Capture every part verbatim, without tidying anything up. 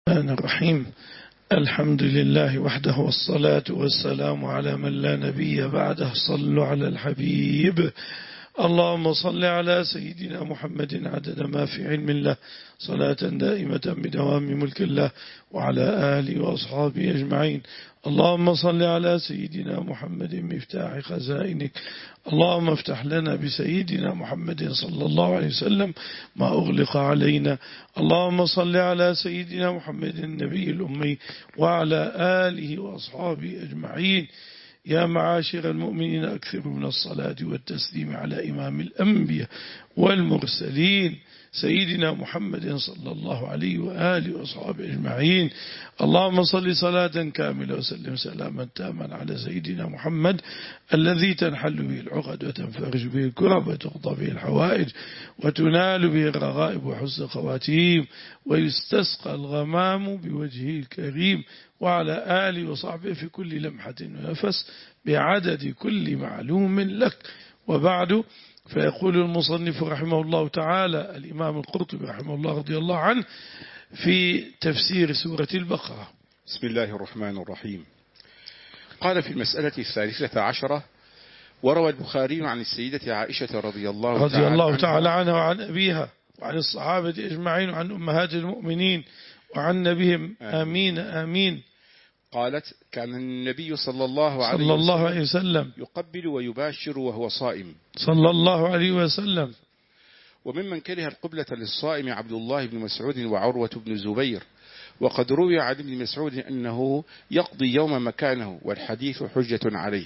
الرحمن الرحيم. الحمد لله وحده والصلاة والسلام على من لا نبي بعده. صلوا على الحبيب. اللهم صل على سيدنا محمد عدد ما في علم الله صلاة دائمة بدوام ملك الله وعلى آله وأصحابه أجمعين. اللهم صل على سيدنا محمد مفتاح خزائنك. اللهم افتح لنا بسيدنا محمد صلى الله عليه وسلم ما أغلق علينا. اللهم صل على سيدنا محمد النبي الأمي وعلى آله وأصحابه أجمعين. يا معاشر المؤمنين أكثروا من الصلاة والتسليم على إمام الأنبياء والمرسلين سيدنا محمد صلى الله عليه وآله وصحبه أجمعين. اللهم صل صلاة كاملة وسلم سلاما تاما على سيدنا محمد الذي تنحل به العقد وتنفرج به الكرب وتقضى به الحوائج وتنال به الرغائب وحسن خواتيم ويستسقى الغمام بوجهه الكريم وعلى آله وصحبه في كل لمحة ونفس بعدد كل معلوم لك. وبعد، فيقول المصنف رحمه الله تعالى الإمام القرطبي رحمه الله رضي الله عنه في تفسير سورة البقرة: بسم الله الرحمن الرحيم. قال في المسألة الثالثة عشرة: وروى البخاري عن السيدة عائشة رضي الله رضي تعالى, الله تعالى عنها وعن أبيها وعن الصحابة أجمعين وعن أمهات المؤمنين وعن نبيهم آمين آمين. قالت: كان النبي صلى الله عليه, صلى الله عليه وسلم يقبل ويباشر وهو صائم صلى الله عليه وسلم. وممن كره القبلة للصائم عبد الله بن مسعود وعروة بن الزبير، وقد روي عن ابن مسعود أنه يقضي يوم مكانه، والحديث حجة عليه.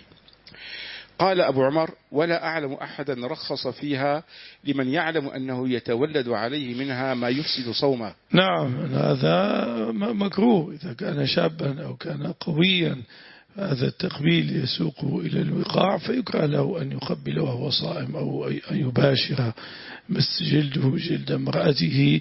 قال أبو عمر: ولا أعلم أحدا رخص فيها لمن يعلم أنه يتولد عليه منها ما يفسد صومه. نعم، هذا مكروه إذا كان شابا أو كان قويا، هذا التقبيل يسوقه إلى الوقاع، فيكره له أن يقبل وهو صائم أو أن يباشر مس جلده جلد امرأته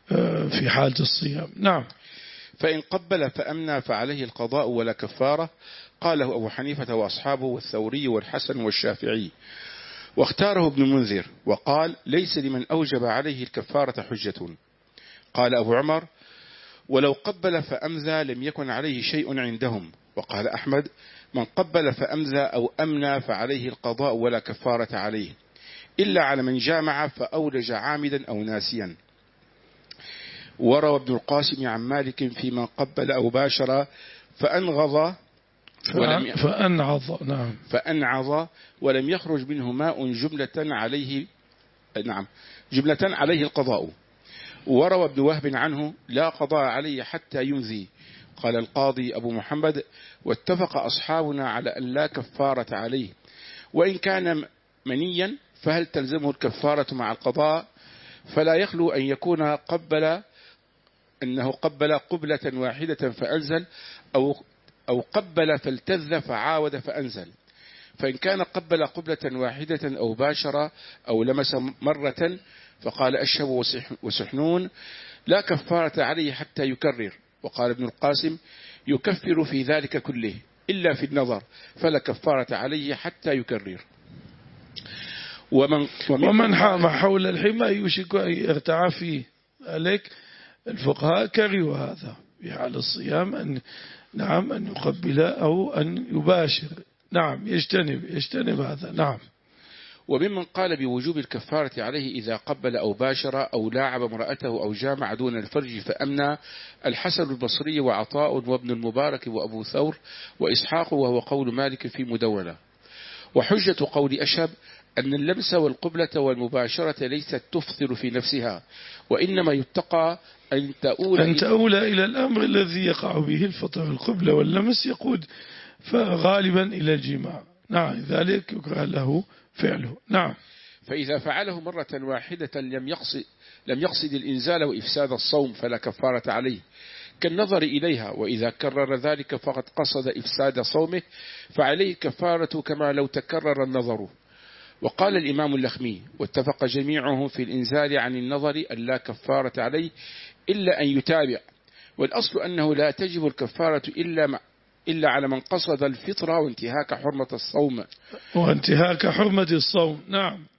في حالة الصيام. نعم. فإن قبل فأمنى فعليه القضاء ولا كفارة. قاله أبو حنيفة وأصحابه والثوري والحسن والشافعي، واختاره ابن منذر وقال: ليس لمن أوجب عليه الكفارة حجة. قال أبو عمر: ولو قبل فأمذى لم يكن عليه شيء عندهم. وقال أحمد: من قبل فأمذى أو أمنى فعليه القضاء ولا كفارة عليه، إلا على من جامع فأولج عامدا أو ناسيا. وروى ابن القاسم عن مالك في من قبل أو باشر فأنغض ولم فأنعض نعم فأنعض ولم يخرج منه ماء جملة عليه نعم جملة عليه القضاء. وروى ابن وهب عنه: لا قضاء عليه حتى ينذي. قال القاضي أبو محمد: واتفق أصحابنا على أن لا كفارة عليه، وإن كان منيا فهل تلزمه الكفارة مع القضاء؟ فلا يخلو أن يكون قبل أنه قبل قبلة واحدة فأنزل، أو أو قبل فالتذ فعاود فأنزل. فإن كان قبل قبلة واحدة أو باشر أو لمس مرة، فقال أشهب وسحنون: لا كفارة عليه حتى يكرر. وقال ابن القاسم: يكفر في ذلك كله إلا في النظر، فلا كفارة عليه حتى يكرر. ومن, ومن حام حول الحمى يوشك أن يرتع فيه. عليك الفقهاء كرهوا هذا في حال الصيام، أن نعم أن يقبل أو أن يباشر. نعم يجتنب يجتنب هذا. نعم. وممن قال بوجوب الكفارة عليه إذا قبل أو باشر أو لاعب امرأته أو جامع دون الفرج فأمنى الحسن البصري وعطاء وابن المبارك وأبو ثور وإسحاق، وهو قول مالك في مدونة. وحجة قول أشهب أن اللمس والقبلة والمباشرة ليست تفطر في نفسها، وإنما يتقى أن تؤول, أن تؤول إلى الأمر الذي يقع به الفطر. القبلة واللمس يقود فغالبا إلى الجماع. نعم، ذلك يكره له فعله. نعم. فإذا فعله مرة واحدة لم يقصد, لم يقصد الإنزال وإفساد الصوم فلا كفارة عليه، كالنظر إليها. وإذا كرر ذلك فقد قصد إفساد صومه فعليه كفارة كما لو تكرر النظر. وقال الإمام اللخمي: واتفق جميعهم في الإنزال عن النظر أن لا كفارة عليه إلا أن يتابع، والأصل أنه لا تجب الكفارة إلا إلا على من قصد الفطرة وانتهاك حرمة الصوم وانتهاك حرمة الصوم. نعم.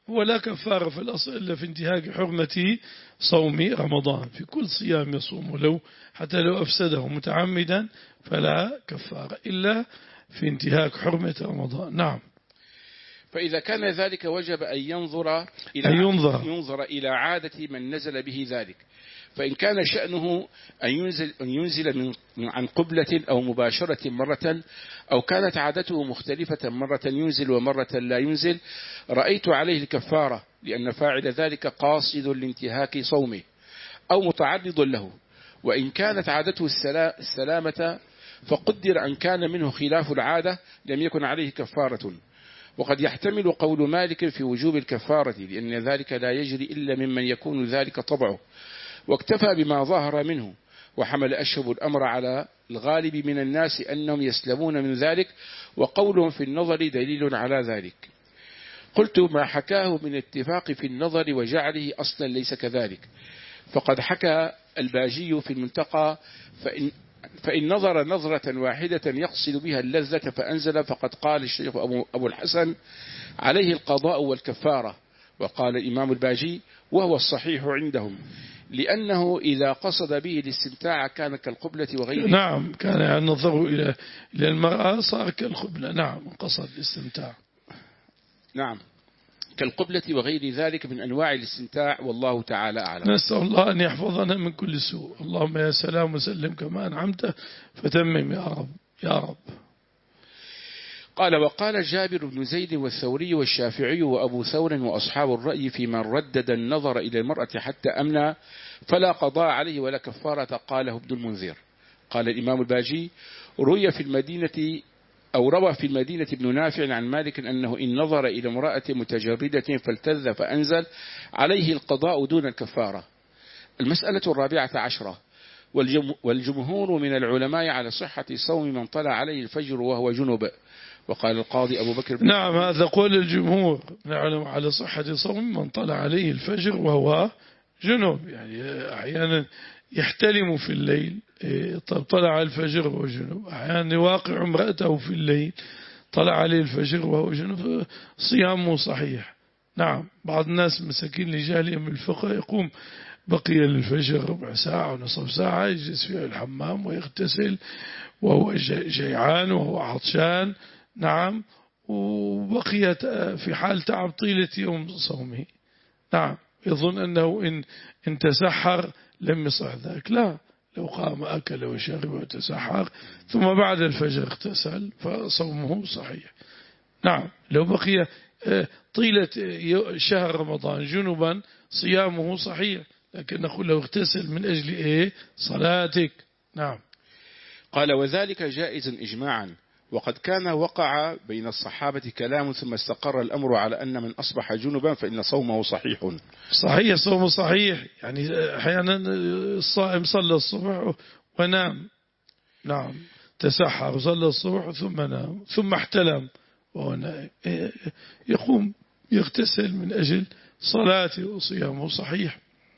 ولا كفارة في الأصل إلا في انتهاك حرمة صوم رمضان، في كل صيام يصوم ولو حتى لو أفسده متعمدا فلا كفارة إلا في انتهاك حرمة رمضان. نعم. فإذا كان ذلك وجب أن ينظر إلى أن ينظر. ينظر إلى عادة من نزل به ذلك، فإن كان شأنه أن ينزل, أن ينزل من عن قبلة أو مباشرة مرة، أو كانت عادته مختلفة مرة ينزل ومرة لا ينزل، رأيت عليه الكفارة، لأن فاعل ذلك قاصد لانتهاك صومه أو متعرض له. وإن كانت عادته السلامة فقدر أن كان منه خلاف العادة لم يكن عليه كفارة. وقد يحتمل قول مالك في وجوب الكفارة، لأن ذلك لا يجري إلا ممن يكون ذلك طبعه، واكتفى بما ظهر منه، وحمل أشهب الأمر على الغالب من الناس أنهم يسلمون من ذلك، وقولهم في النظر دليل على ذلك. قلت ما حكاه من اتفاق في النظر وجعله أصلا ليس كذلك، فقد حكى الباجي في المنتقى فإن, فإن نظر نظرة واحدة يقصد بها اللذة فأنزل، فقد قال الشيخ أبو الحسن عليه القضاء والكفارة. وقال الإمام الباجي وهو الصحيح عندهم، لأنه إذا قصد به الاستمتاع كان كالقبلة وغيره. نعم، كان النظر إلى إلى المرأة صار كالقبلة. نعم، قصد الاستمتاع. نعم، كالقبلة وغير ذلك من أنواع الاستمتاع، والله تعالى أعلم. نسأل الله أن يحفظنا من كل سوء. اللهم يا سلام وسلم كما أنعمت فتمم يا رب يا رب. قال وقال جابر بن زيد والثوري والشافعي وأبو ثور وأصحاب الرأي في من ردد النظر إلى المرأة حتى أمنى فلا قضاء عليه ولا كفارة، قاله ابن المنذر. قال الإمام الباجي روي في المدينة أو روى في المدينة ابن نافع عن مالك أنه إن نظر إلى امرأة متجردة فالتذ فأنزل عليه القضاء دون الكفارة. المسألة الرابعة عشرة، والجمهور من العلماء على صحة صوم من طلع عليه الفجر وهو جنب. وقال القاضي أبو بكر بن نعم، هذا قول الجمهور نعلم على صحة صوم من طلع عليه الفجر وهو جنب، يعني أحيانا يحتلم في الليل طب طلع الفجر وهو جنب، أحيانا واقع امرأته في الليل طلع عليه الفجر وهو جنب، صيامه صحيح. نعم، بعض الناس مساكين لجهلهم بالفقه يقوم بقي للفجر ربع ساعة ونصف ساعة يجلس في الحمام ويغتسل وهو جيعان وهو عطشان. نعم، وبقيت في حال تعب طيلة يوم صومه. نعم، يظن أنه إن, إن تسحر لم يصح ذلك. لا، لو قام أكل وشرب وتسحر ثم بعد الفجر اغتسل فصومه صحيح. نعم، لو بقي طيلة شهر رمضان جنبا صيامه صحيح، لكن نقول له اغتسل من أجل إيه؟ صلاتك. نعم. قال وذلك جائز إجماعا، وقد كان وقع بين الصحابة كلام ثم استقر الأمر على أن من أصبح جنبا فإن صومه صحيح. صحيح، صومه صحيح. يعني أحيانا الصائم صلى الصبح ونام. نعم، تسحر وصلى الصبح ثم نام ثم احتلم وهو نائم، يقوم يغتسل من أجل صلاته وصيامه صحيح.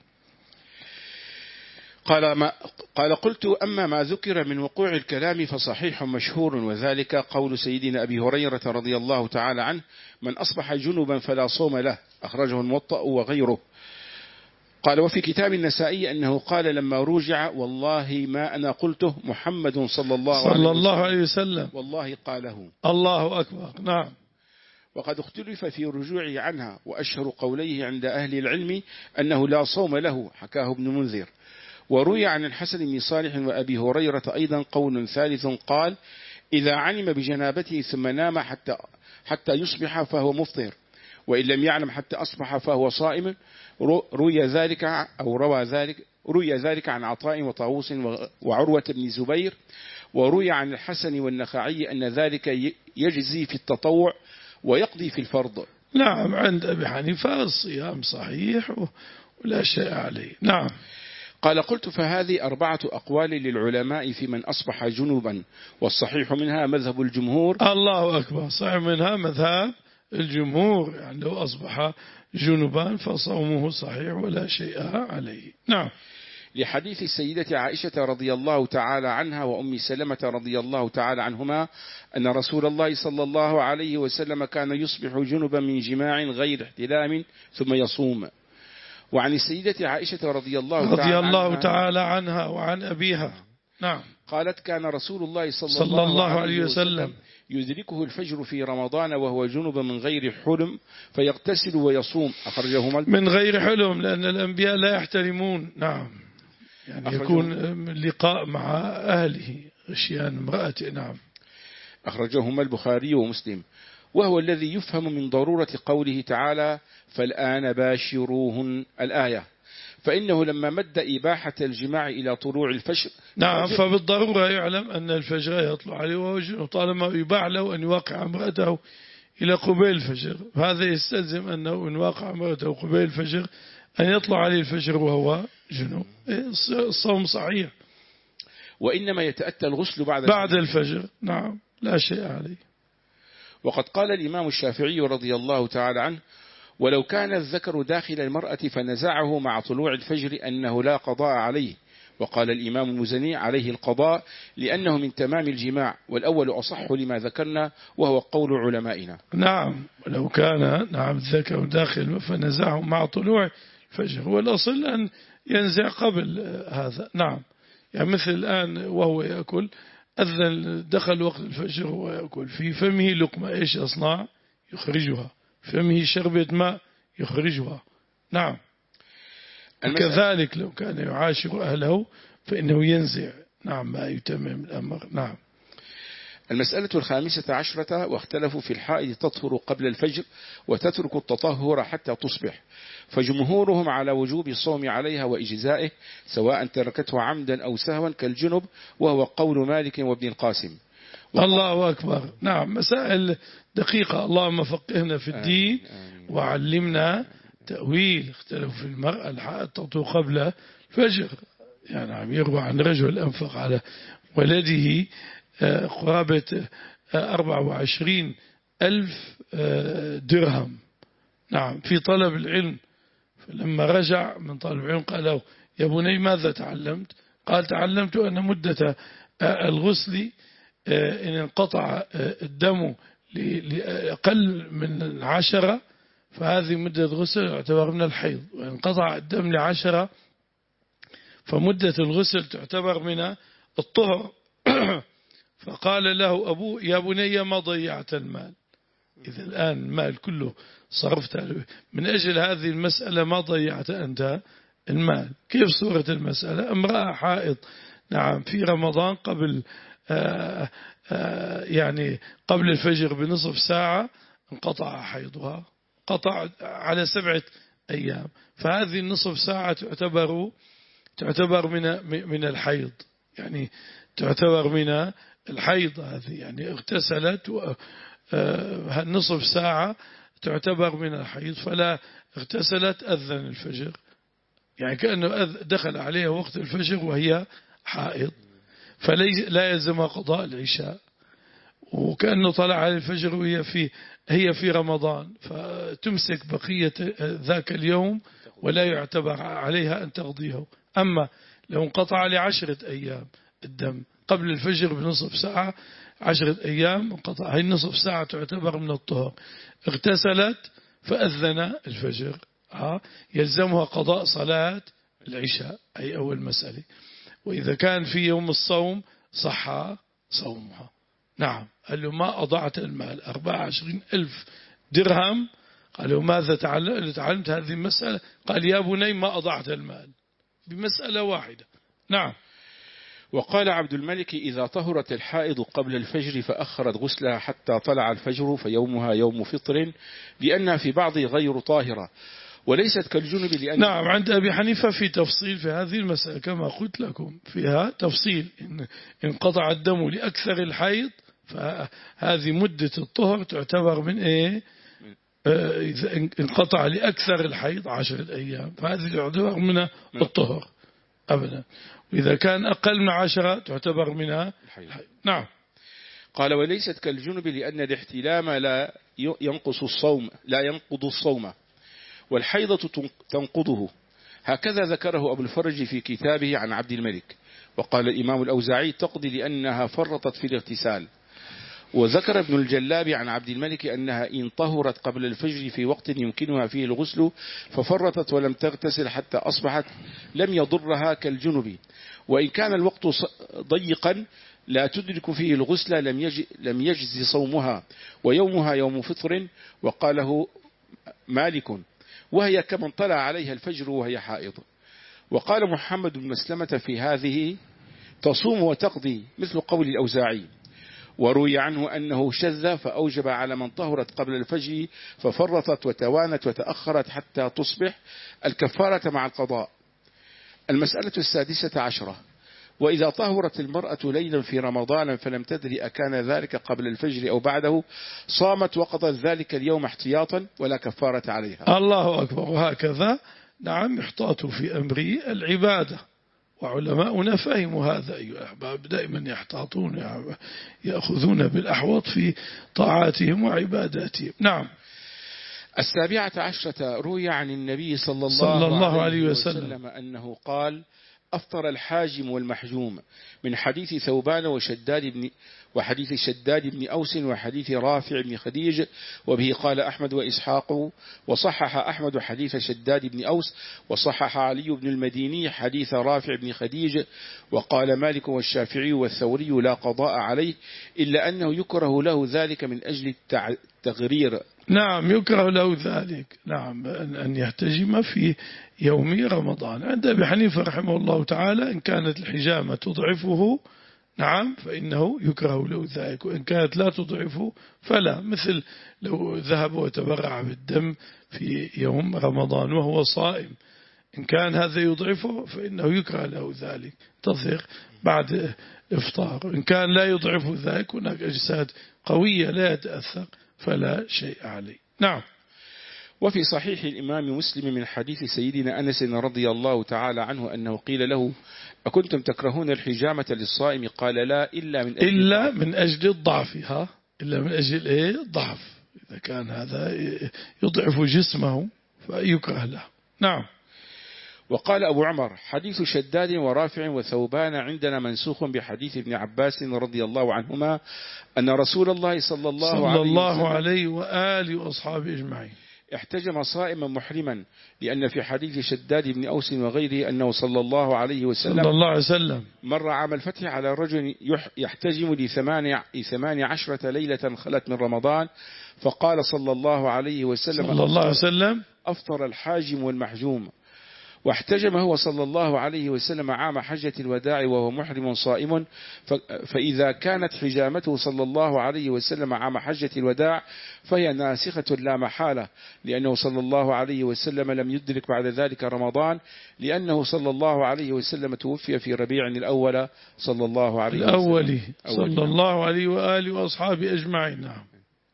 قال, ما قال قلت أما ما ذكر من وقوع الكلام فصحيح مشهور، وذلك قول سيدنا أبي هريرة رضي الله تعالى عنه من أصبح جنبا فلا صوم له، أخرجه الموطأ وغيره. قال وفي كتاب النسائي أنه قال لما رجع والله ما أنا قلته محمد صلى الله, صلى الله عليه وسلم والله قاله. الله أكبر. نعم. وقد اختلف في رجوعه عنها، وأشهر قوليه عند أهل العلم أنه لا صوم له، حكاه ابن منذر. وروي عن الحسن بن صالح وأبي هريرة أيضا قول ثالث قال إذا علم بجنابته ثم نام حتى, حتى يصبح فهو مفطر، وإن لم يعلم حتى أصبح فهو صائم. روي ذلك أو روى ذلك روي ذلك عن عطاء وطاووس وعروة بن زبير. وروي عن الحسن والنخعي أن ذلك يجزي في التطوع ويقضي في الفرض. نعم، عند أبي حنيفة الصيام صحيح ولا شيء عليه. نعم. قال قلت فهذه أربعة أقوال للعلماء في من أصبح جنوبا، والصحيح منها مذهب الجمهور. الله أكبر، صحيح منها مذهب الجمهور، يعني لو أصبح جنوبا فصومه صحيح ولا شيء عليه. نعم. لحديث السيدة عائشة رضي الله تعالى عنها وأم سلمة رضي الله تعالى عنهما أن رسول الله صلى الله عليه وسلم كان يصبح جنبا من جماع غير احتلام ثم يصوم. وعن السيدة عائشة رضي الله, رضي تعالى, الله عنها تعالى عنها وعن أبيها نعم قالت كان رسول الله صلى, صلى الله, الله عليه عليه وسلم, وسلم يدركه الفجر في رمضان وهو جنب من غير حلم فيغتسل ويصوم. أخرجه من غير حلم لأن الأنبياء لا يحترمون. نعم يعني يكون لقاء مع أهله غشيان امرأته. نعم أخرجهما البخاري ومسلم. وهو الذي يفهم من ضرورة قوله تعالى فالآن باشروهن الآية، فإنه لما مد إباحة الجماع إلى طلوع الفجر نعم فبالضرورة يعلم أن الفجر يطلع عليه وهو جنوب، طالما يباح له أن يواقع امرأته إلى قبيل الفجر، هذا يستلزم أنه إن واقع امرأته قبيل الفجر أن يطلع عليه الفجر وهو جنوب، الصوم صحيح. وإنما يتأتى الغسل بعد بعد الفجر. نعم لا شيء عليه. وقد قال الإمام الشافعي رضي الله تعالى عنه ولو كان الذكر داخل المرأة فنزعه مع طلوع الفجر أنه لا قضاء عليه. وقال الإمام المزني عليه القضاء لأنه من تمام الجماع، والأول أصح لما ذكرنا وهو قول علمائنا. نعم ولو كان نعم الذكر داخل فنزعه مع طلوع الفجر، والأصل أن ينزع قبل هذا. نعم يعني مثل الآن وهو يأكل أذن دخل وقت الفجر وهو يأكل في فمه لقمة، إيش يصنع؟ يخرجها، فمه شربة ماء يخرجها. نعم كذلك لو كان يعاشر أهله فإنه ينزع نعم ما يتمم الأمر. نعم. المسألة الخامسة عشرة واختلفوا في الحائض تطهر قبل الفجر وتترك التطهر حتى تصبح، فجمهورهم على وجوب الصوم عليها وإجزائه سواء تركته عمدا أو سهوا كالجنب، وهو قول مالك وابن القاسم. الله أكبر. نعم مسائل دقيقة، اللهم فقهنا في الدين وعلمنا تأويل. اختلفوا في المرأة الحائض تطهر قبل الفجر، يعني عم يروى عن رجل أنفق على ولده قرابة أربعة وعشرين ألف درهم نعم في طلب العلم، فلما رجع من طلب العلم قال له يا بني ماذا تعلمت؟ قال تعلمت أن مدة الغسل إن انقطع الدم لأقل من عشرة فهذه مدة الغسل تعتبر من الحيض، وإن انقطع الدم لعشرة فمدة الغسل تعتبر من الطهر. فقال له أبوه يا بني ما ضيعت المال، إذا الآن المال كله صرفت من أجل هذه المسألة، ما ضيعت أنت المال. كيف صورة المسألة؟ امرأة حائض نعم في رمضان قبل آآ آآ يعني قبل الفجر بنصف ساعة انقطع حيضها، قطع على سبعة أيام، فهذه النصف ساعة تعتبر تعتبر من من الحيض، يعني تعتبر من الحيض هذه، يعني اغتسلت نصف ساعة تعتبر من الحيض، فلا اغتسلت أذن الفجر، يعني كأنه دخل عليها وقت الفجر وهي حائض، فلا يلزم قضاء العشاء، وكأنه طلع على الفجر وهي في هي في رمضان، فتمسك بقية ذاك اليوم ولا يعتبر عليها أن تقضيه. أما لو انقطع لعشرة أيام الدم قبل الفجر بنصف ساعة، عشرة أيام انقطع، هاي النصف ساعة تعتبر من الطهر، اغتسلت فأذن الفجر يلزمها قضاء صلاة العشاء، أي أول مسألة. وإذا كان في يوم الصوم صح صومها. نعم قال له ما أضعت المال أربعة وعشرين ألف درهم، قال له ماذا تعلمت هذه المسألة؟ قال يا بني ما أضعت المال، بمسألة واحدة. نعم. وقال عبد الملك إذا طهرت الحائض قبل الفجر فأخرت غسلها حتى طلع الفجر فيومها يوم فطر، لأنها في بعض غير طاهرة وليست كالجنب لأن نعم عند أبي حنيفة في تفصيل في هذه المسألة كما قلت لكم، فيها تفصيل إن انقطع الدم لأكثر الحيض فهذه مدة الطهر تعتبر من إيه؟ إذا انقطع لأكثر الحيض عشرة أيام فهذه تعتبر من الطهر أبدا، وإذا كان أقل من عشرة تعتبر منها الحيض. نعم. قال وليست كالجنب لأن الاحتلام لا ينقص الصوم لا ينقض الصوم، والحيضة تنقضه، هكذا ذكره أبو الفرج في كتابه عن عبد الملك. وقال الإمام الأوزاعي تقضي لأنها فرطت في الاغتسال. وذكر ابن الجلاب عن عبد الملك أنها إن طهرت قبل الفجر في وقت يمكنها فيه الغسل ففرطت ولم تغتسل حتى أصبحت لم يضرها كالجنب، وإن كان الوقت ضيقا لا تدرك فيه الغسل لم يج لم يجز صومها ويومها يوم فطر. وقاله مالك وهي كمن طلع عليها الفجر وهي حائض. وقال محمد بن مسلمة في هذه تصوم وتقضي مثل قول الأوزاعي. وروي عنه أنه شذ فأوجب على من طهرت قبل الفجر ففرطت وتوانت وتأخرت حتى تصبح الكفارة مع القضاء. المسألة السادسة عشرة: وإذا طهرت المرأة ليلا في رمضان فلم تدري أكان ذلك قبل الفجر أو بعده صامت وقضت ذلك اليوم احتياطا ولا كفارة عليها. الله أكبر. وهكذا نعم يحتاط في أمر العبادة، وعلماؤنا فهموا هذا أيها الأحباب، دائما يحتاطون يأخذون بالأحوط في طاعاتهم وعباداتهم. نعم. السابعة عشرة: روي عن النبي صلى الله, صلى الله عليه عليه وسلم, وسلم أنه قال: أفطر الحاجم والمحجوم، من حديث ثوبان وشداد بن وحديث شداد بن أوس وحديث رافع بن خديج. وبه قال أحمد وإسحاق، وصحح أحمد حديث شداد بن أوس، وصحح علي بن المديني حديث رافع بن خديج. وقال مالك والشافعي والثوري لا قضاء عليه إلا أنه يكره له ذلك من أجل التغرير. نعم يكره له ذلك، نعم أن يحتجم في يوم رمضان. عند أبي حنيفة رحمه الله تعالى إن كانت الحجامة تضعفه نعم فإنه يكره له ذلك، وإن كانت لا تضعفه فلا، مثل لو ذهب وتبرع بالدم في يوم رمضان وهو صائم، إن كان هذا يضعفه فإنه يكره له ذلك، تظهر بعد إفطار. إن كان لا يضعف ذلك هناك أجساد قوية لا يتأثر فلا شيء عليه. نعم. وفي صحيح الإمام مسلم من حديث سيدنا أنس رضي الله تعالى عنه أنه قيل له: أكنتم تكرهون الحجامة للصائم؟ قال: لا، إلا من أجل إلا الضعف. من أجل الضعف. ها إلا من أجل إيه؟ الضعف. إذا كان هذا يضعف جسمه فيكره له. نعم. وقال أبو عمر: حديث شداد ورافع وثوبان عندنا منسوخ بحديث ابن عباس رضي الله عنهما أن رسول الله صلى الله, صلى عليه, الله عليه وآله وأصحابه أجمعين احتجم صائما محرما، لأن في حديث شداد بن أوس وغيره أنه صلى الله عليه وسلم صلى الله عليه وسلم مر عام الفتح على رجل يحتجم لثمان عشرة ليلة خلت من رمضان، فقال صلى الله عليه وسلم: صلى الله عليه وسلم أفطر الحاجم والمحجوم. واحتجم هو صلى الله عليه وسلم عام حجة الوداع وهو محرم صائم، فإذا كانت حجامته صلى الله عليه وسلم عام حجة الوداع فهي ناسخة لا محالة، لأنه صلى الله عليه وسلم لم يدرك بعد ذلك رمضان، لأنه صلى الله عليه وسلم توفي في ربيع الأول صلى الله عليه وسلم الأول صلى الله عليه وآله وأصحابه أجمعين. نعم.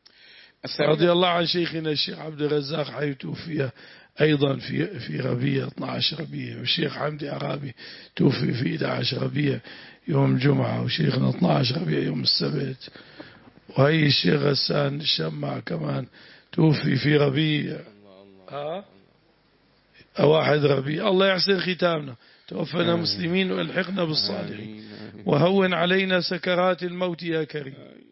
رضي الله عن شيخنا الشيخ عبد الرزاق حي توفي أيضا في في ربيع اثنا عشر ربيع، والشيخ حمدي عرابي توفي في إحدى عشرة ربيع يوم الجمعة، وشيخنا اثنا عشر ربيع يوم السبت، وهي الشيخ غسان الشمع كمان توفي في ربيع ها واحد ربيع. الله يحسن ختامنا، توفنا مسلمين والحقنا بالصالحين، وهون علينا سكرات الموت يا كريم.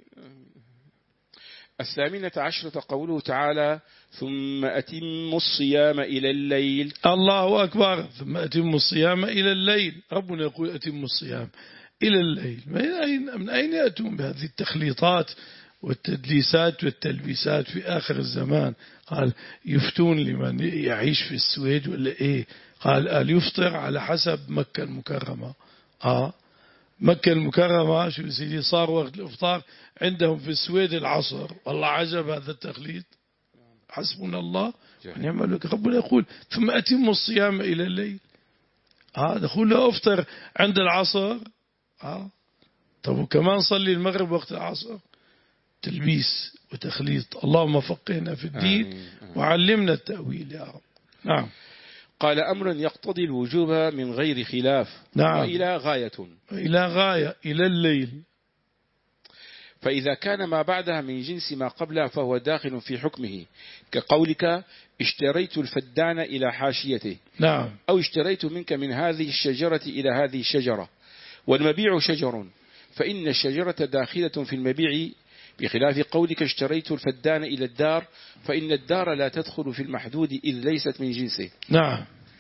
الثامنة عشرة قوله تعالى: ثم أتموا الصيام إلى الليل. الله أكبر. ثم أتموا الصيام إلى الليل. ربنا يقول أتموا الصيام إلى الليل. من أين, من أين يأتون بهذه التخليطات والتدليسات والتلبيسات في آخر الزمان؟ قال يفتون لمن يعيش في السويد ولا إيه؟ قال قال يفطر على حسب مكة المكرمة. آه مكة المكرمة شو سيدي صار وقت الإفطار عندهم في السويد العصر. والله عجب هذا التخليط. حسبنا الله ونعم الوكيل. ربنا يقول ثم أتموا الصيام إلى الليل. آه دخول له أفطر عند العصر. آه طب وكمان صلي المغرب وقت العصر. تلبيس وتخليط. اللهم فقهنا في الدين وعلمنا التأويل يا رب. نعم. قال أمر يقتضي الوجوب من غير خلاف. نعم. وإلى غاية. إلى غاية إلى الليل. فإذا كان ما بعدها من جنس ما قبلها فهو داخل في حكمه، كقولك اشتريت الفدان إلى حاشيته، نعم. أو اشتريت منك من هذه الشجرة إلى هذه الشجرة، والمبيع شجر، فإن الشجرة داخلة في المبيع، بخلاف قولك اشتريت الفدان إلى الدار، فإن الدار لا تدخل في المحدود إذ ليست من جنسه. نعم.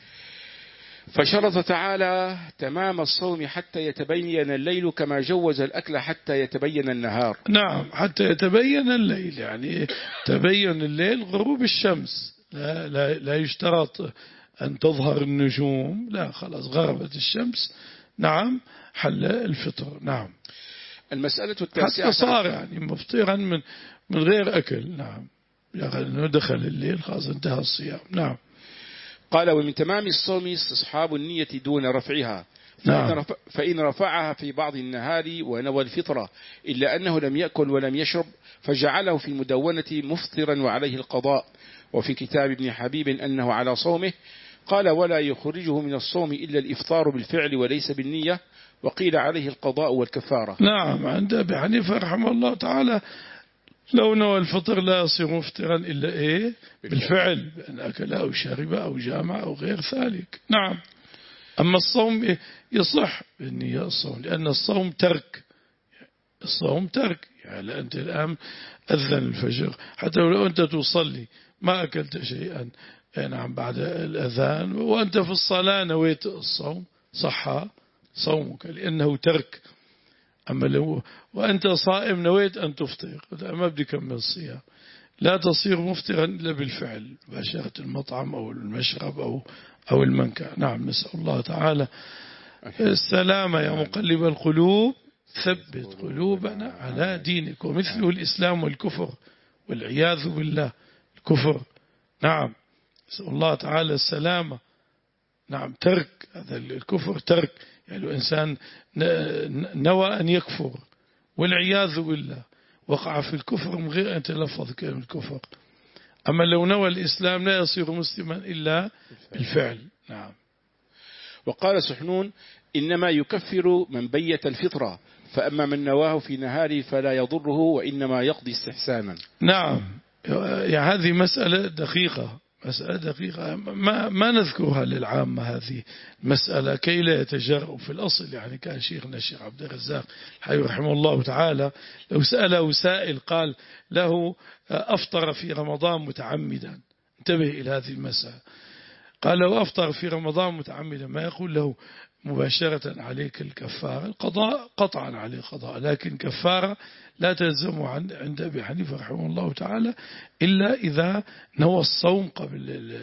فشرط تعالى تمام الصوم حتى يتبين الليل، كما جوز الأكل حتى يتبين النهار. نعم، حتى يتبين الليل، يعني تبين الليل غروب الشمس، لا, لا, لا يشترط أن تظهر النجوم، لا، خلاص غربت الشمس، نعم، حل الفطر. نعم. المسألة التاسعة، حتى صار يعني مفطرا من من غير أكل. نعم، يعني دخل الليل خلاص انتهى الصيام. نعم. قال: ومن تمام الصوم استصحاب النية دون رفعها، نعم. فإن, رفع فإن رفعها في بعض النهار ونوى الفطرة إلا أنه لم يأكل ولم يشرب فجعله في المدونة مفطرا وعليه القضاء. وفي كتاب ابن حبيب أنه على صومه. قال: ولا يخرجه من الصوم إلا الإفطار بالفعل وليس بالنية، وقيل عليه القضاء والكفارة. نعم، عند أبي حنيفة رحمه الله تعالى لو نوى الفطر لا يصير مفطرا إلا إيه؟ بالفعل، بأن أكل أو شرب أو جامع أو غير ذلك. نعم. أما الصوم يصح بالنية الصوم، لأن الصوم ترك، الصوم ترك، يعني أنت الآن أذن الفجر، حتى لو أنت تصلي ما أكلت شيئا نعم بعد الأذان وأنت في الصلاة نويت الصوم، صح صومك لأنه ترك. أما لو وأنت صائم نويت أن تفطر ما بدي كمل الصيام، لا تصير مفطرا إلا بالفعل، مباشرة المطعم أو المشرب أو أو المنكع. نعم، نسأل الله تعالى السلامة. يا مقلب القلوب ثبت قلوبنا على دينك. ومثله الإسلام والكفر والعياذ بالله، الكفر. نعم، نسأل الله تعالى السلامة. نعم، ترك هذا الكفر ترك، يعني الإنسان نوى أن يكفر والعياذ بالله وقع في الكفر من غير أن يتلفظ كلمة الكفر. أما لو نوى الإسلام لا يصير مسلما إلا بالفعل. نعم. وقال سحنون: إنما يكفر من بيت الفطرة، فأما من نواه في نهاره فلا يضره وإنما يقضي استحسانا. نعم، يعني هذه مسألة دقيقة، مسألة دقيقة ما ما نذكرها للعامة هذه المسألة كي لا يتجرؤوا. في الأصل يعني كان شيخنا الشيخ عبد الرزاق الحي رحمه الله تعالى لو سأله سائل قال له أفطر في رمضان متعمدا، انتبه إلى هذه المسألة، قال لو أفطر في رمضان متعمدا ما يقول له مباشرة عليك الكفارة، القضاء قطعا عليه قضاء، لكن كفارة لا تلزم عند أبي حنيفة رحمه الله تعالى إلا إذا نوى الصوم قبل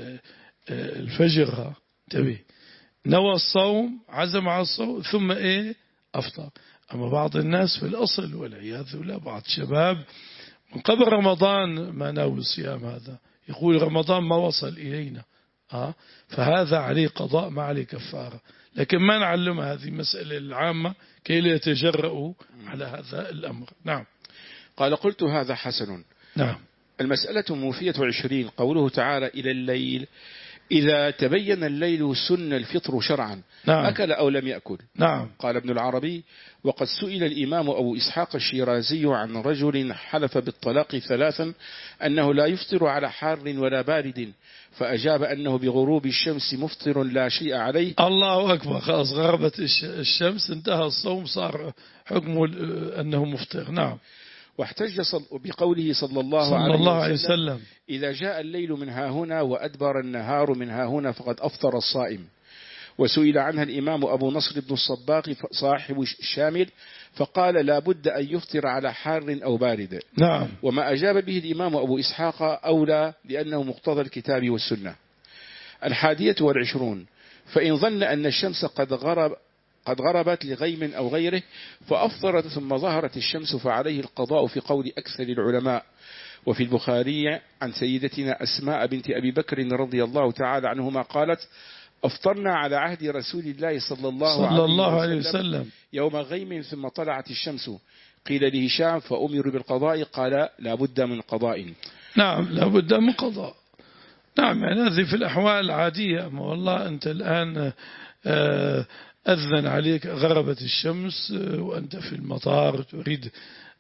الفجر. انتبه، نوى الصوم، عزم على الصوم ثم إيه أفطر. أما بعض الناس في الأصل والعياذ بالله، بعض الشباب من قبل رمضان ما ناوي الصيام، هذا يقول رمضان ما وصل إلينا، آه فهذا عليه قضاء ما عليه كفارة. لكن ما نعلم هذه مسألة العامة كي لا يتجرؤوا على هذا الأمر. نعم. قال: قلت هذا حسن. نعم. المسألة موفية عشرين، قوله تعالى: إلى الليل إذا تبين الليل سن الفطر شرعا. نعم. أكل أو لم يأكل. نعم. قال ابن العربي: وقد سئل الإمام أبو إسحاق الشيرازي عن رجل حلف بالطلاق ثلاثا أنه لا يفطر على حار ولا بارد، فأجاب أنه بغروب الشمس مفطر لا شيء عليه. الله أكبر، خلاص غربت الشمس انتهى الصوم، صار حكمه أنه مفطر. نعم. واحتج بقوله صلى الله, صلى عليه, الله عليه وسلم: وسلم: إذا جاء الليل من هاهنا وأدبر النهار من هاهنا فقد أفطر الصائم. وسئل عنها الإمام أبو نصر بن الصباغ صاحب الشامل فقال: لا بد أن يفطر على حار أو بارد. نعم. وما أجاب به الإمام أبو إسحاق أولى لأنه مقتضى الكتاب والسنة. الحادية والعشرون، فإن ظن أن الشمس قد غرب قد غربت لغيم أو غيره فأفطرت ثم ظهرت الشمس فعليه القضاء في قول أكثر العلماء. وفي البخاري عن سيدتنا أسماء بنت أبي بكر رضي الله تعالى عنهما قالت: أفطرنا على عهد رسول الله صلى الله, صلى الله عليه وسلم, وسلم يوم غيم ثم طلعت الشمس. قيل لهشام: فأمر بالقضاء؟ قال: لا بد من قضاء. نعم، لا بد من قضاء. نعم، يعني هذه في الأحوال العادية. أما والله أنت الآن أذن عليك غربت الشمس وأنت في المطار تريد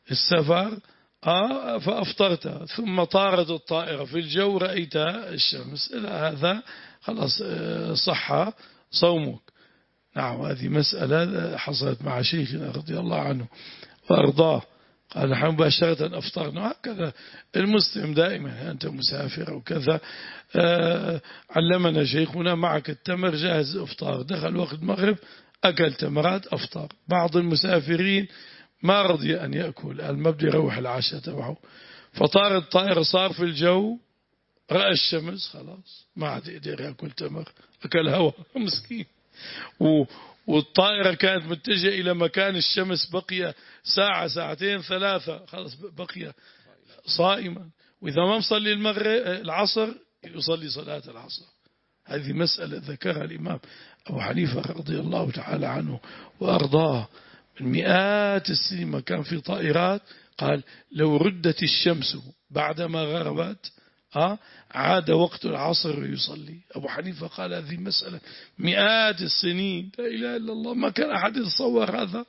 السفر آه فأفطرت ثم طارت الطائرة في الجو رأيت الشمس، إلى هذا خلاص صح صومك. نعم، هذه مسألة حصلت مع شيخنا رضي الله عنه وأرضاه، قال نحن مباشرة أفطرنا. هكذا المسلم دائما، أنت مسافر وكذا. آه علمنا شيخنا معك التمر جاهز أفطار، دخل وقت المغرب أكل تمرات أفطر. بعض المسافرين ما رضي أن يأكل، المبدأ يروح العشاء تبعه، فطار الطائرة صار في الجو رأى الشمس خلاص ما عاد يقدر يأكل تمر، أكل هواء مسكين. والطائرة كانت متجهة إلى مكان الشمس، بقي ساعة ساعتين ثلاثة خلاص بقي صائما، وإذا ما مصلي المغرب العصر يصلي صلاة العصر. هذه مسألة ذكرها الإمام أبو حنيفة رضي الله تعالى عنه وأرضاه من مئات السنين، ما كان في طائرات، قال لو ردت الشمس بعدما غربت ها عاد وقت العصر ويصلي. أبو حنيفة قال هذه مسألة مئات السنين، لا إله إلا الله، ما كان أحد يتصور هذا.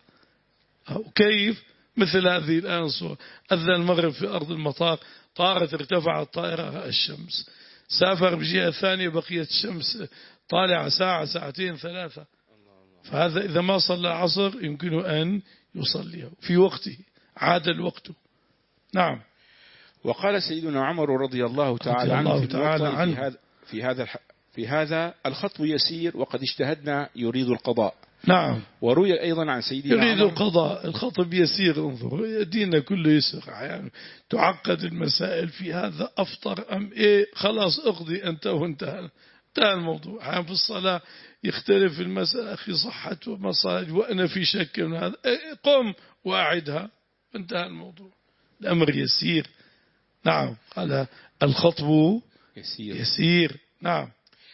وكيف مثل هذه الآن صورة، أذن المغرب في أرض المطار، طارت ارتفعت الطائرة الشمس، سافر بجهة ثانية بقيت الشمس طالعة ساعة ساعتين ثلاثة. فهذا إذا ما صلى العصر يمكن أن يصليه في وقته، عاد الوقت. نعم. وقال سيدنا عمر رضي الله تعالى عنه في, تعالى عنه. في هذا في هذا في هذا الخطب يسير وقد اجتهدنا يريد القضاء. نعم. وروي أيضا عن سيدنا يريد عمر القضاء، الخطب يسير. انظر ديننا كله يسر، يعني تعقد المسائل في هذا أفطر أم إيه، خلاص اقضي أنت وانتهى انتهى الموضوع. يعني في الصلاة يختلف المسألة، أخي صحة ومصاج وأنا في شك من هذا، قم وأعدها انتهى الموضوع، الأمر يسير. نعم. قال الخطب يسير, يسير. نعم.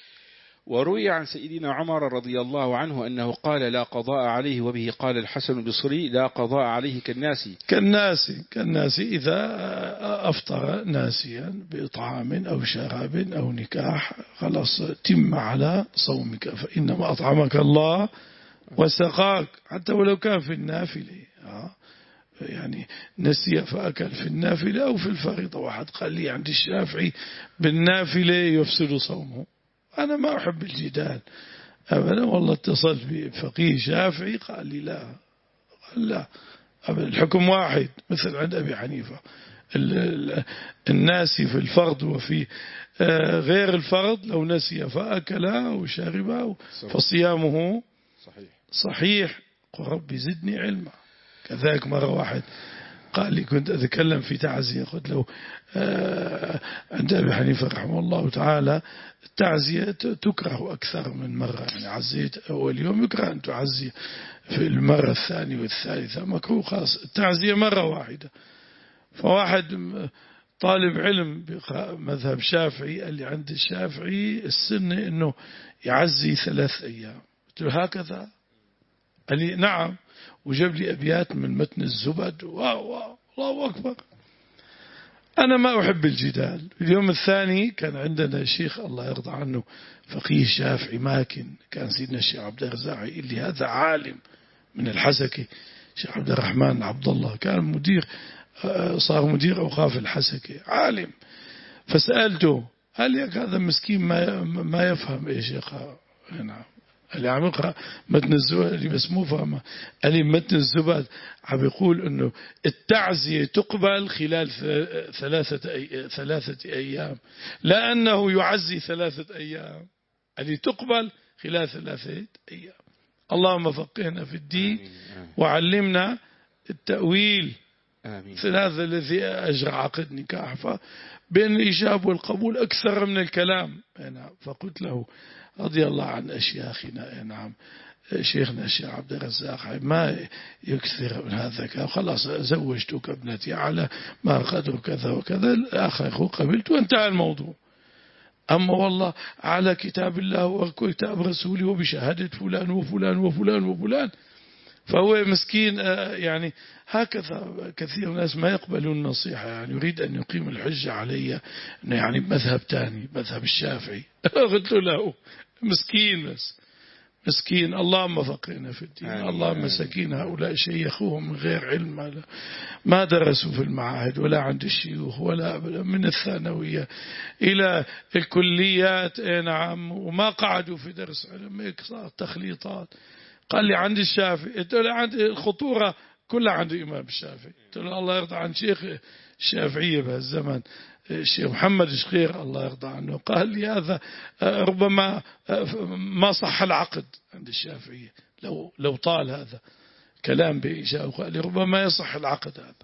وروي عن سيدنا عمر رضي الله عنه أنه قال لا قضاء عليه، وبه قال الحسن البصري لا قضاء عليه كالناس كالناس كالناس إذا أفطر ناسيا بإطعام أو شراب أو نكاح خلاص تم على صومك، فإنما أطعمك الله وسقاك، حتى ولو كان في النافلة، يعني نسي فأكل في النافلة أو في الفريضة. واحد قال لي عند الشافعي بالنافلة يفسد صومه، أنا ما أحب الجدال أبدا، والله اتصلت بفقيه شافعي قال لي لا، قال لا أبدا، الحكم واحد مثل عند أبي حنيفة، الناسي في الفرض وفي غير الفرض لو نسي فأكل أو شرب فصيامه صحيح صحيح. قل ربي زدني علما. كذلك مرة واحد قال لي كنت أتكلم في تعزية، قلت له عند أبي حنيفة رحمه الله تعالى التعزية تكره أكثر من مرة، يعني عزيت أول يوم يكره أن تعزي في المرة الثانية والثالثة، مكروه خاص التعزية مرة واحدة. فواحد طالب علم بمذهب شافعي قال لي عند الشافعي السنة أنه يعزي ثلاث أيام. قلت له هكذا؟ قال لي نعم، وجاب لي أبيات من متن الزبد. واو واو الله أكبر. أنا ما أحب الجدال. اليوم الثاني كان عندنا شيخ الله يرضى عنه فقيه شافعي ماكن، كان سيدنا الشيخ عبد الرزاق اللي هذا عالم من الحسكة، الشيخ عبد الرحمن عبد الله كان مدير، صار مدير أوقاف الحسكة، عالم. فسألته قال لي هذا مسكين ما ما يفهم إيش يقرأ. نعم. اللي عم يقرأ متن الزبد اللي بس مو فاهمه. قال لي متن الزبد عم يقول انه التعزية تقبل خلال ثلاثة أي... ثلاثة أيام، لا أنه يعزي ثلاثة أيام. قال لي تقبل خلال ثلاثة أيام. اللهم فقهنا في الدين وعلمنا التأويل. آمين. هذا الذي أجرى عقد نكاح، فبين الإجابة والقبول أكثر من الكلام. أنا فقلت له رضي الله عن أشياخنا، نعم شيخنا الشيخ عبد الرزاق ما يكثر من هذا، خلاص زوجتك ابنتي على ما قدر كذا وكذا، الآخر قبلت وانتهى الموضوع. أما والله على كتاب الله وكتاب رسوله وبشهادة فلان وفلان وفلان وفلان، فهو مسكين. يعني هكذا كثير من الناس ما يقبلون النصيحة، يعني يريد أن يقيم الحجة علي أنه يعني مذهب تاني مذهب الشافعي. قلت له مسكين بس مسكين. اللهم فقهنا في الدين. آمين. اللهم مساكين هؤلاء شيخوهم من غير علم، ما درسوا في المعاهد ولا عند الشيوخ ولا من الثانوية إلى الكليات. نعم. وما قعدوا في درس علم، تخليطات. قال لي عند الشافعي، قلت له عند الخطورة كلها عند الإمام الشافعي. قلت له الله يرضى عن شيخ الشافعية بهالزمن الشيخ محمد شخير الله يرضى عنه. قال لي هذا ربما ما صح العقد عند الشافعية، لو لو طال هذا كلام بإنشاء. قال لي ربما يصح العقد هذا.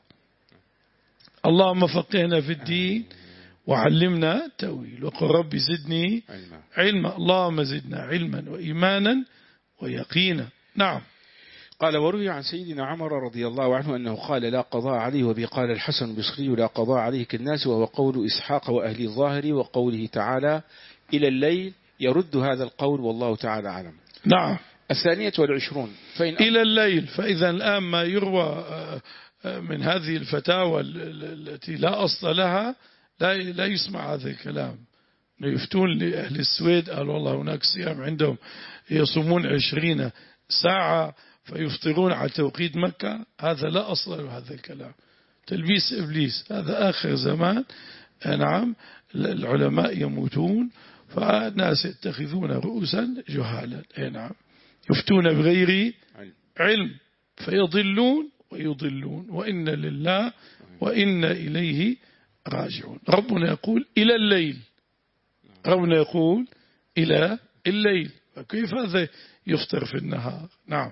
اللهم فقهنا في الدين وعلمنا التأويل، وقل ربي زدني علما. اللهم زدنا علما وإيمانا ويقينا. نعم. قال وروي عن سيدنا عمر رضي الله عنه أنه قال لا قضاء عليه، وبه قال الحسن البصري لا قضاء عليه كالناس، وهو قول إسحاق وأهل الظاهر، وقوله تعالى إلى الليل يرد هذا القول، والله تعالى أعلم. نعم. الثانية والعشرون فإن إلى الليل. فإذا الآن ما يروى من هذه الفتاوى التي لا أصل لها لا لا يسمع هذا الكلام. يفتون لأهل السويد قال والله هناك صيام عندهم يصومون عشرين ساعة فيفطرون على توقيت مكة. هذا لا أصل له هذا الكلام، تلبيس إبليس. هذا آخر زمان. نعم. العلماء يموتون فالناس يتخذون رؤوسا جهالا. نعم. يفتون بغير علم فيضلون ويضلون، وإن لله وإن إليه راجعون. ربنا يقول إلى الليل، ربنا يقول إلى الليل، فكيف هذا يفطر في النهار؟ نعم.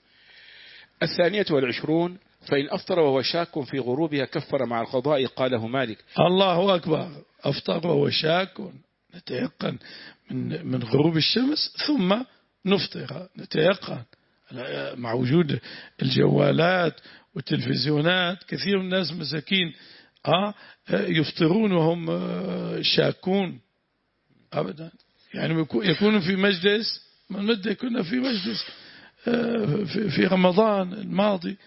الثانية والعشرون فإن أفطر وهو شاك في غروبها كفر مع القضاء، قاله مالك. الله أكبر. أفطر وهو شاك، نتيقن من من غروب الشمس ثم نفطر، نتيقن مع وجود الجوالات والتلفزيونات. كثير من الناس مساكين آه يفطرون وهم شاكون أبدا. يعني يكون في مجلس، من مدة كنا في مجلس في رمضان الماضي،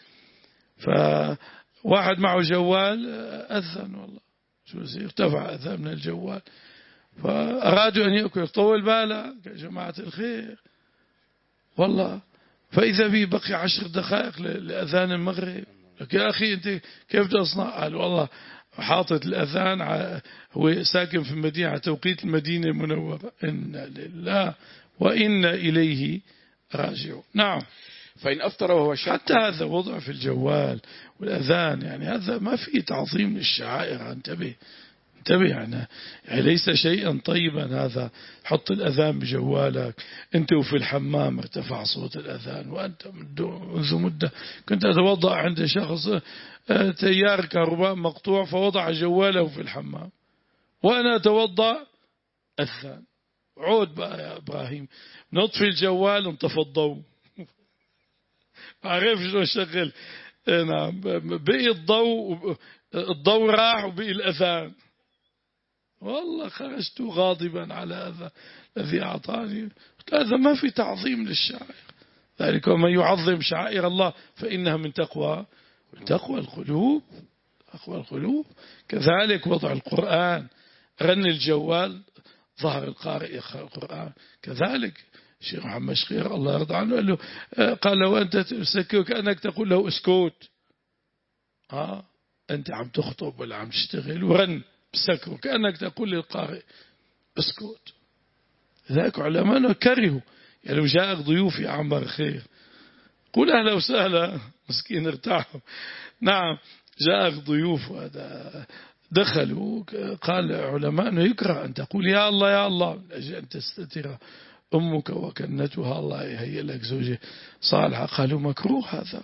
فواحد معه جوال أذن، والله شو يصير ارتفع أذان من الجوال، فأرادوا أن يأكل. طول بالك يا جماعة الخير والله. فإذا بي بقي عشر دقائق لأذان المغرب. لك يا أخي أنت كيف تصنع؟ قال والله حاطط الأذان، هو ساكن في المدينة على توقيت المدينة المنورة. إنا لله وإنا إليه راجعون. نعم. فإن أفطر وهو شاك. حتى هذا وضع في الجوال والأذان، يعني هذا ما فيه تعظيم للشعائر. انتبه انتبه يعني, يعني ليس شيئا طيبا هذا. حط الأذان بجوالك أنت وفي الحمام ارتفع صوت الأذان، وأنت منذ مدة كنت أتوضأ عند شخص تيار كهرباء مقطوع فوضع جواله في الحمام، وأنا أتوضأ أذان. عود بقى يا إبراهيم، نطفي الجوال انطفى الضوء. عارف شو شغل. نعم. بقي الضوء، الضوء راح وبقي الأذان. والله خرجت غاضبا على هذا الذي أعطاني. هذا ما في تعظيم للشعائر. ذلك ومن يعظم شعائر الله فإنها من تقوى من تقوى القلوب. تقوى القلوب. كذلك وضع القرآن، رن الجوال ظهر القارئ يقرأ القرآن. كذلك الشيخ محمد شخير الله يرضى عنه قال له قال لو أنت تسكر كأنك تقول له اسكت. آه أنت عم تخطب ولا عم تشتغل، ورن بسكر كأنك تقول للقارئ اسكت. ذاك علماء كرهوا. يعني لو جاءك ضيوف يا عمر خير قول أهلا وسهلا، مسكين ارتاحوا. نعم. جاءك ضيوف وهذا دخلوا، قال علماء أنه يكره أن تقول يا الله يا الله أجل أن تستتر أمك وكنتها الله يهيئ لك زوجة صالحة. قالوا مكروه هذا.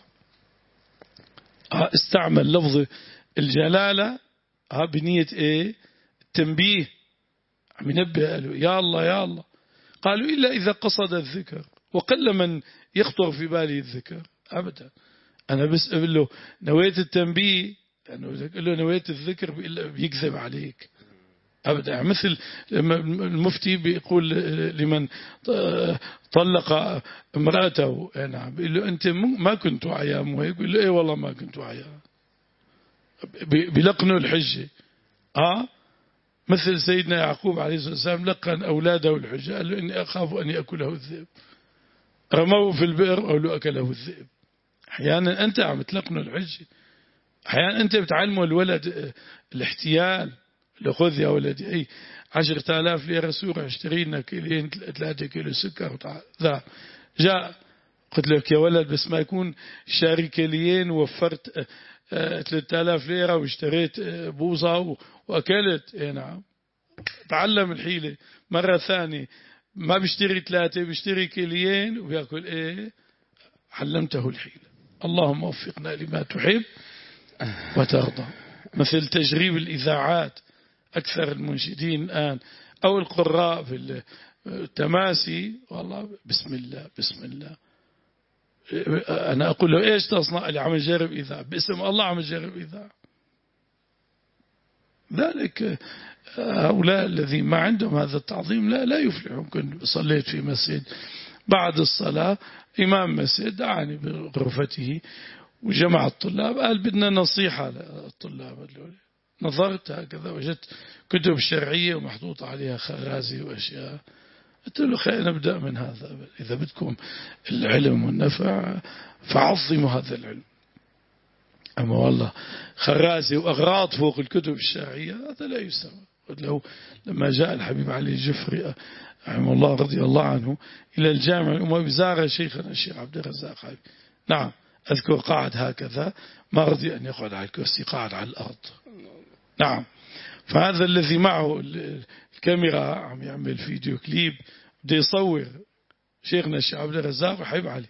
استعمل لفظ الجلالة بنية إيه؟ التنبيه. عم ينبه قالوا يا الله يا الله. قالوا إلا إذا قصد الذكر، وقل من يخطر في بالي الذكر أبدا. أنا بس أقول له نويت التنبيه، لأنه يعني له نويت الذكر بيكذب عليك أبدا. مثل المفتي بيقول لمن طلق امرأته، نعم، بيقول له أنت ما كنت عيام، ويقول له إيه والله ما كنت عيام. بلقنوا الحجة. آه مثل سيدنا يعقوب عليه الصلاة والسلام لقن أولاده الحجة، قال له إني أخاف أن يأكله الذئب. رموه في البئر أو أكله الذئب. أحيانا أنت عم تلقنه الحجة، أحيانا أنت بتعلمه الولد الاحتيال، خذ يا ولدي أي عشرة آلاف ليرة سورة اشتري لنا كيلين ثلاثة كيلو سكر ذا جاء قلت لك يا ولد بس ما يكون شاري كيلين ووفرت ثلاثة آلاف ليرة واشتريت بوصة وأكلت. إيه نعم، تعلم الحيلة مرة ثانية، ما بيشتري ثلاثة بيشتري كيلين وبيأكل. إيه علمته الحيلة. اللهم وفقنا لما تحب وترضى. مثل تجريب الإذاعات، أكثر المنشدين الآن أو القراء في التماسي والله بسم الله بسم الله. أنا أقول له إيش تصنع؟ اللي عم يجرب إذاعة باسم الله، عم يجرب إذاعة. ذلك هؤلاء الذين ما عندهم هذا التعظيم لا لا يفلحون. كنت صليت في مسجد بعد الصلاة، إمام مسجد دعاني بغرفته وجمع الطلاب، قال بدنا نصيحة للطلاب. نظرت هكذا وجدت كتب شرعية ومحطوطة عليها خرازي وأشياء. قلت له خلينا نبدأ من هذا، إذا بدكم العلم والنفع فعظموا هذا العلم. أما والله خرازي وأغراض فوق الكتب الشرعية هذا لا يسمى. له لما جاء الحبيب علي الجفري رحمه الله رضي الله عنه إلى الجامع الأموي زار شيخنا الشيخ عبد الرزاق حبيب. نعم أذكر قاعد هكذا ما رضي أن يقعد على الكرسي، قاعد على الأرض. نعم، فهذا الذي معه الكاميرا عم يعمل فيديو كليب بده يصور شيخنا الشيخ عبد الرزاق وحبيب علي.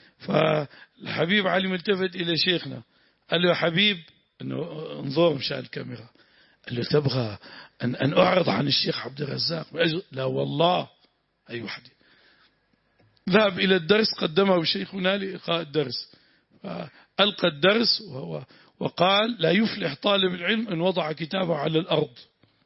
فالحبيب علي ملتفت إلى شيخنا قال له يا حبيب أنه انظر مشان الكاميرا، قال له تبغى أن, أن أعرض عن الشيخ عبد الرزاق؟ لا والله. أي وحدي ذهب إلى الدرس قدمه شيخنا لإلقاء الدرس، فألقى الدرس وهو وقال لا يفلح طالب العلم أن وضع كتابه على الأرض.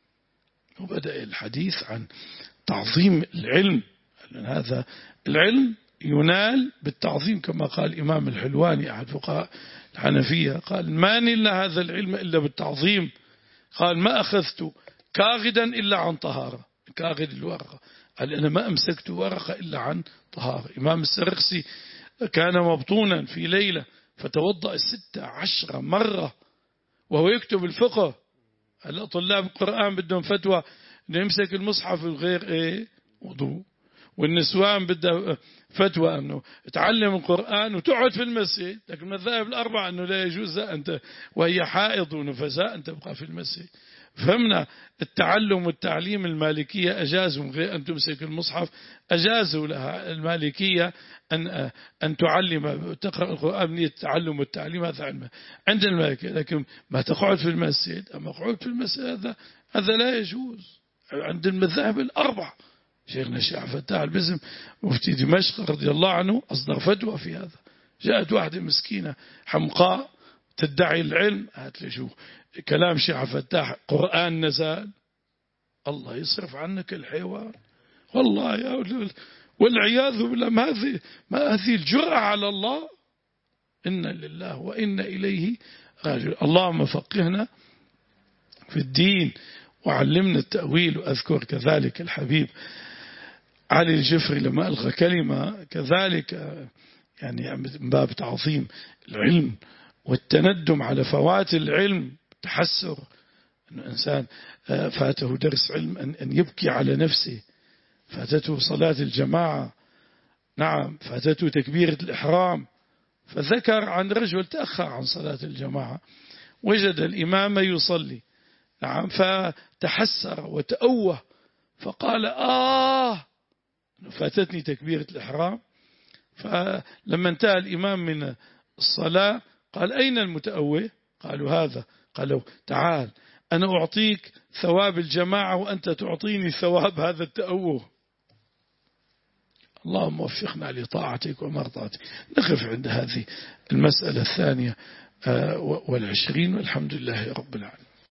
وبدأ الحديث عن تعظيم العلم، لأن هذا العلم ينال بالتعظيم كما قال الإمام الحلواني أحد فقهاء الحنفية، قال ما نلنا هذا العلم إلا بالتعظيم. قال ما أخذت كاغدا إلا عن طهارة، كاغد الورقة، قال أنا ما أمسكت ورقة إلا عن طهارة. إمام السرخسي كان مبطونا في ليلة فتوضأ ستة عشر مرة وهو يكتب الفقه. هلا طلاب القرآن بدهم فتوى انه يمسك المصحف بغير ايه وضوء، والنسوان بدها فتوى انه تعلم القرآن وتقعد في المسجد، لكن المذاهب الأربعة انه لا يجوز أنت وهي حائض ونفساء أن تبقى في المسجد. فهمنا التعلم والتعليم. المالكية أجازوا غير أن تمسك المصحف، أجازوا لها المالكية أن أن تعلم تقرأ القرآن من التعلم والتعليم، هذا علم عند المالكية. لكن ما تقعد في المسجد، أما قعود في المسجد هذا هذا لا يجوز عند المذاهب الأربع. شيخنا الشيخ فتاح البزم مفتي دمشق رضي الله عنه أصدر فتوى في هذا. جاءت واحدة مسكينة حمقاء تدعي العلم، هات لي شو كلام شيخ فتاح، قرآن نزال، الله يصرف عنك الحيوان والله يا والعياذ بالله. ما هذه ما هذه الجرأة على الله. إنا لله وإنا إليه راجعون. اللهم فقهنا في الدين وعلمنا التأويل. وأذكر كذلك الحبيب علي الجفري لما ألقى كلمة كذلك يعني من باب تعظيم العلم والتندم على فوات العلم، تحسر أن إنسان فاته درس علم أن يبكي على نفسه، فاتته صلاة الجماعة، نعم فاتته تكبيرة الإحرام. فذكر عن رجل تأخر عن صلاة الجماعة وجد الإمام يصلي، نعم فتحسر وتأوه فقال آه فاتتني تكبيرة الإحرام. فلما انتهى الإمام من الصلاة قال أين المتأوه؟ قالوا هذا. قالوا تعال أنا أعطيك ثواب الجماعة وأنت تعطيني ثواب هذا التأوه. اللهم وفقنا لطاعتك ومرضاتك. نقف عند هذه المسألة الثانية والعشرين والحمد لله رب العالمين.